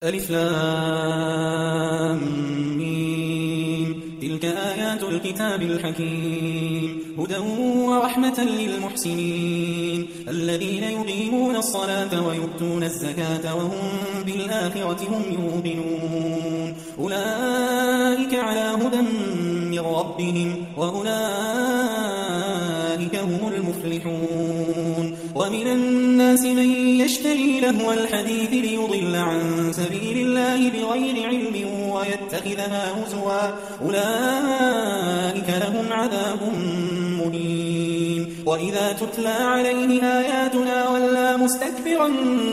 ألف لام ميم. تلك آيات الكتاب الحكيم هدى ورحمة للمحسنين الذين يقيمون الصلاة ويؤتون الزكاة وهم بالآخرة هم يوقنون أولئك على هدى من ربهم وأولئك هم المفلحون. ومن الناس من يشتري لهو الحديث ليضل عن سبيل الله بغير علم ويتخذها هزوا أولئك لهم عذاب مهين. وإذا تتلى عليه آياتنا ولى مستكبرا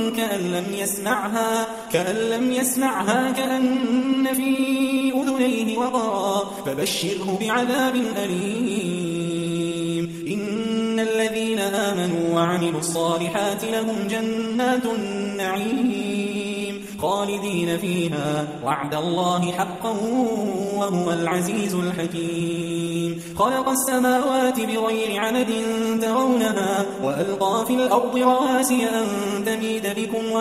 كأن لم يسمعها كأن في أذنيه وقرا فبشره بعذاب أليم. إن الذين آمنوا وعملوا الصالحات لهم جنات النعيم خالدين فيها وعد الله حقا وهو العزيز الحكيم. خلق السماوات بغير عمد ترونها وألقى في الأرض رواسي أن تميد بكم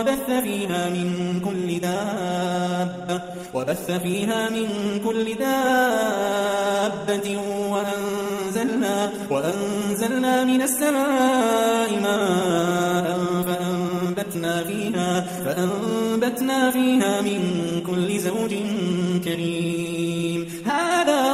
وبث فيها من كل دابة وأنزلنا من السماء ماء فأنبتنا فيها من كل زوج كريم. هذا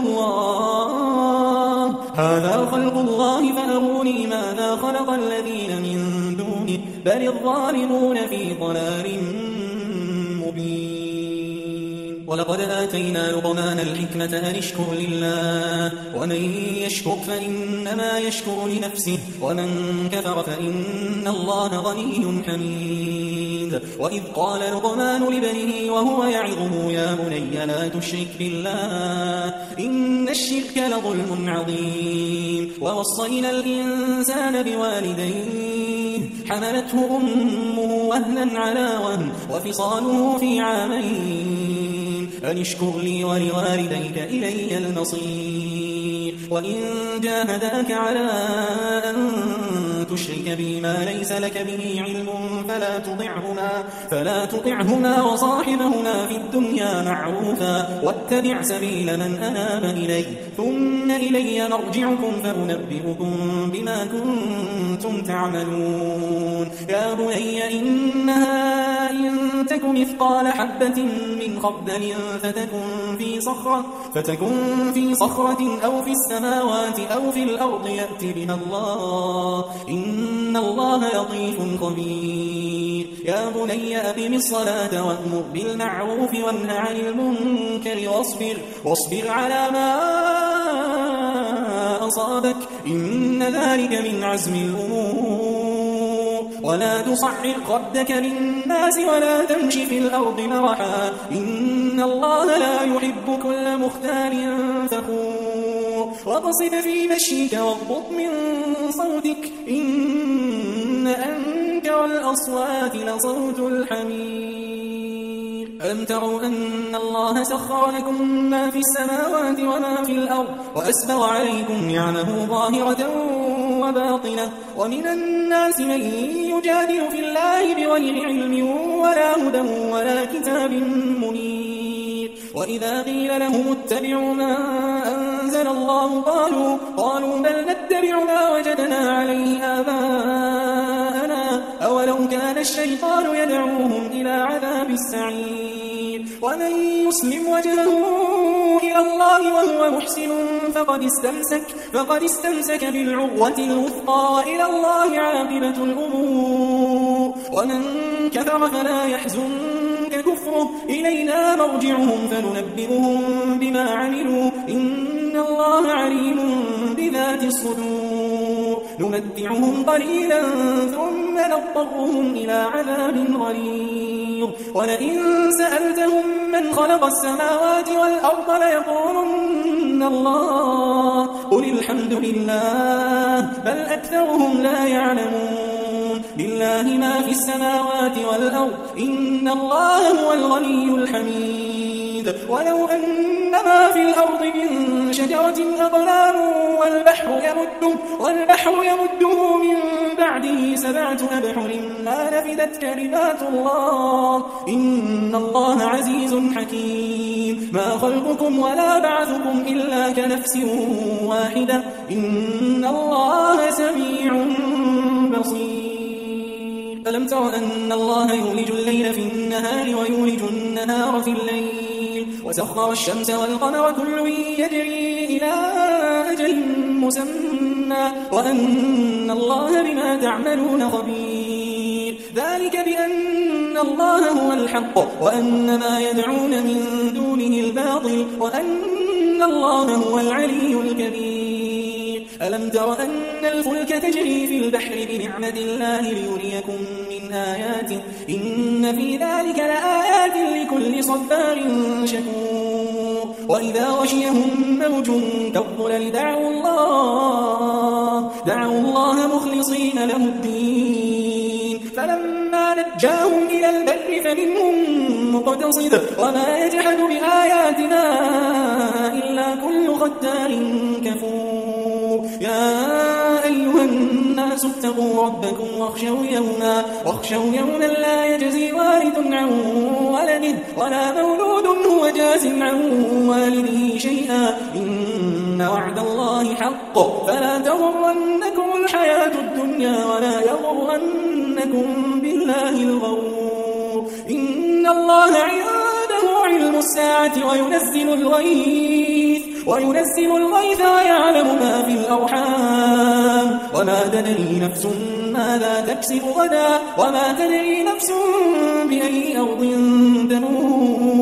خلق الله فأروني ماذا خلق الذين من دونه بل الظالمون في ضلال مبين. ولقد آتينا لقمان الحكمة أن اشكر لله ومن يشكر فإنما يشكر لنفسه ومن كفر فإن الله غني حميد. وإذ قال لقمان لابنه وهو يعظه يا بني لا تشرك بالله إن الشرك لظلم عظيم. ووصينا الإنسان بوالديه حملته أمه وهنا على وهن وفصاله في عامين أن اشكر لي ولوالديك إلي المصير. وإن جاهداك على أن تشرك بي ما ليس لك به علم فلا تطعهما وصاحبهما في الدنيا معروفا واتبع سبيل من أناب إلي ثم إلي مرجعكم فأنبئكم بما كنتم تعملون. يا بني إنها إن تك مثقال حبة من خردل فتكن في صخرة أو في السماوات أو في الأرض يأت بها الله إن الله لطيف خبير. يا بني أقم الصلاة وأمر بالمعروف وانه عن المنكر واصبر على ما أصابك إن ذلك من عزم الأمور. ولا تصعر خدك للناس ولا تمش في الأرض مرحا إن الله لا يحب كل مختال فخور. واقصد في مشيك واغضض من صوتك إن أنكر الأصوات لصوت الحمير. ألم تروا أن الله سخر لكم ما في السماوات وما في الأرض وأسبغ عليكم نعمه ظاهرة وباطنة ومن الناس من يجادل في الله بغير علم ولا هدى ولا كتاب منير. وإذا قيل لهم اتبعوا ما أنزل الله قالوا بل نتبع ما وجدنا عليه آباءنا أولو كان الشيطان يدعوهم إلى عذاب السعير. ومن يسلم وجهه إلى الله وهو محسن فقد استمسك بالعروة الوثقى وإلى الله عاقبة الأمور. ومن كفر فلا يحزنك كفره إلينا مرجعهم فننبئهم بما عملوا إن الله عليم بذات الصدور. نمتعهم قليلا ثم نضطرهم إلى عذاب غليظ. ولئن سألتهم من خلق السماوات والأرض ليقولن الله قل الحمد لله بل أكثرهم لا يعلمون. لله ما في السماوات والأرض إن الله هو الغني الحميد حميد ولو أن ما في الأرض من شجرة أقلام والبحر يمده من بعده 7 أبحر ما نفدت كلمات الله إن الله عزيز حكيم ما خلقكم ولا بعثكم إلا كنفس واحدة إن الله سميع بصير ألم تر أن الله يولج الليل في النهار ويولج النهار في الليل وسخر الشمس والقمر كل يجري إلى أجل مسمى وأن الله بما تعملون خبير ذلك بأن الله هو الحق وأن ما يدعون من دونه الباطل وأن الله هو العلي الكبير ألم تر أن الفلك تجري في البحر بنعمة الله ليريكم من آياته إن في ذلك لآيات لكل صبار شكور وإذا غشيهم موج كالظلل دعوا الله مخلصين له الدين فلما نجاهم إلى البر فمنهم مقتصد وما يجحد بآياتنا إلا كل ختار كفور يا أيها الناس اتقوا ربكم واخشوا يوما لا يجزي والد عن ولده ولا مولود هو جاز عن والده شيئا إن وعد الله حق فلا تغرنكم الحياة الدنيا ولا يغرنكم بالله الغرور إن الله عنده علم الساعة وينزل الغيث ويعلم ما في الأرحام وما تدري نفس ماذا تكسب غدا وما تدري نفس بأي أرض تموت